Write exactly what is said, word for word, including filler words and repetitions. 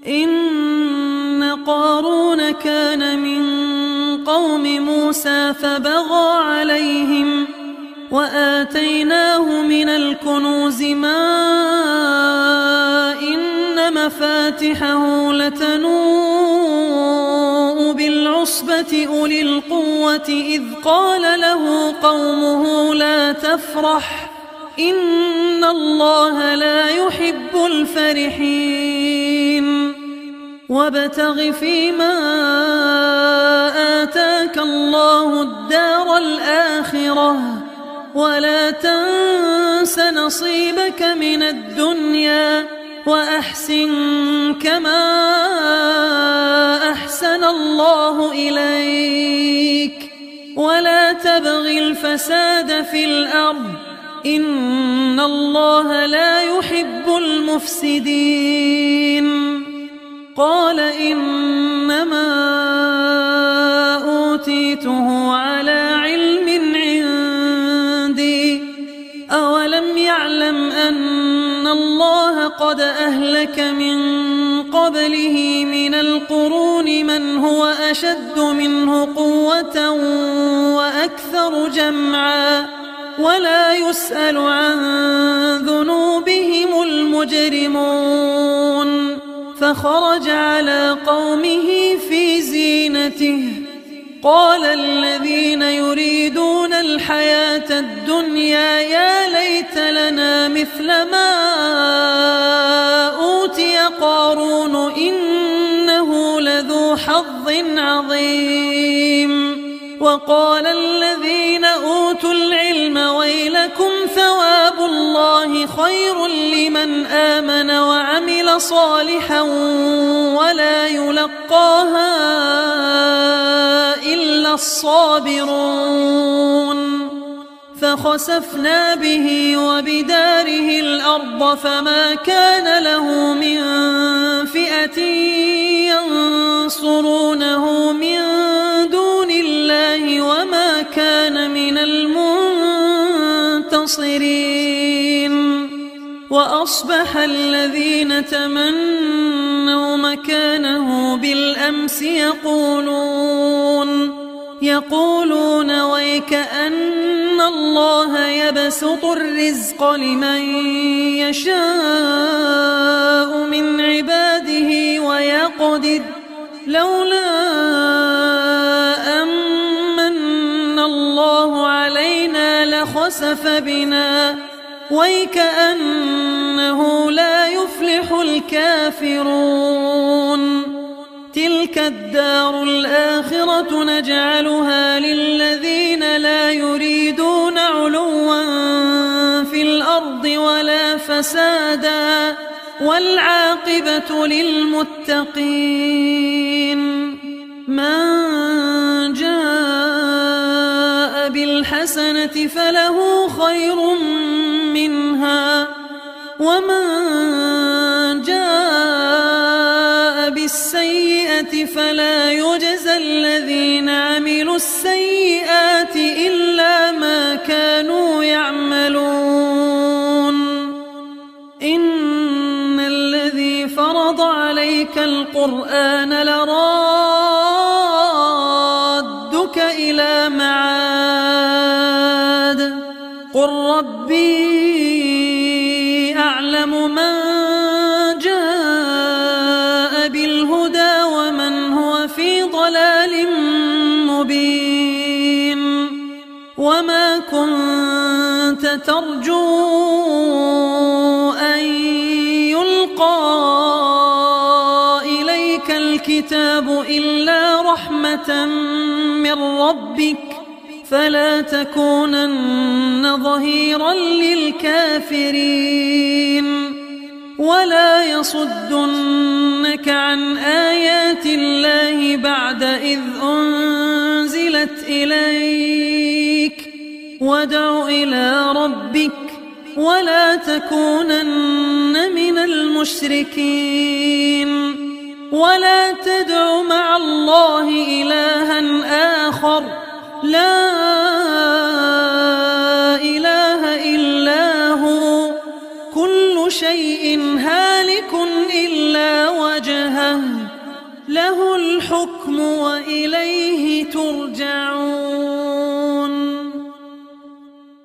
إن قارون كان من قوم موسى فبغى عليهم وآتيناه من الكنوز ما إن مفاتحه لتنوء بالعصبة أولي القوة إذ قال له قومه لا تفرح إن الله لا يحب الفرحين وابتغ فيما آتاك الله الدار الآخرة ولا تنس نصيبك من الدنيا وأحسن كما أحسن الله إليك ولا تبغ الفساد في الأرض إن الله لا يحب المفسدين قال إنما أوتيته على علم عندي أولم يعلم أن الله قد أهلك من قبله من القرون من هو أشد منه قوة وأكثر جمعا ولا يسأل عن ذنوبهم المجرمون فخرج على قومه في زينته قال الذين يريدون الحياة الدنيا يا ليت لنا مثل ما أوتي قارون إنه لذو حظ عظيم وقال الذين أوتوا العلم ويلكم ثواب الله خير لمن آمن وعمل صالحا ولا يلقاها إلا الصابرون فخسفنا به وبداره الأرض فما كان له من فئة ينصرونه من دون الله وما كان من المنتصرين وأصبح الذين تمنوا مكانه بالأمس يقولون يقولون ويكأن الله يبسط الرزق لمن يشاء من عباده ويقدر لولا أمن الله علينا لخسف بنا ويكأنه لا يفلح الكافرون تلك الدار الآخرة نجعلها للذين لا يريدون علوا في الأرض ولا فسادا والعاقبة للمتقين من جاء بالحسنة فله خير منها ومن جاء بالسيئة فلا يجزى الذين عملوا السيئات إلا ما كانوا يعملون إن الذي فرض عليك القرآن لرادك إلى معاد قل ربي أعلم من جاء بالهدى ومن هو في ضلال مبين وما كنت ترجو أن يلقى إليك الكتاب إلا رحمة من ربك فلا تكونن ظهيرا للكافرين ولا يصدنك عن آيات الله بعد إذ أنزلت إليك وادع إلى ربك ولا تكونن من المشركين ولا تدع مع الله إلها آخر لا إله إلا هو كل شيء هالك إلا وجهه وحده له الحكم وإليه ترجعون.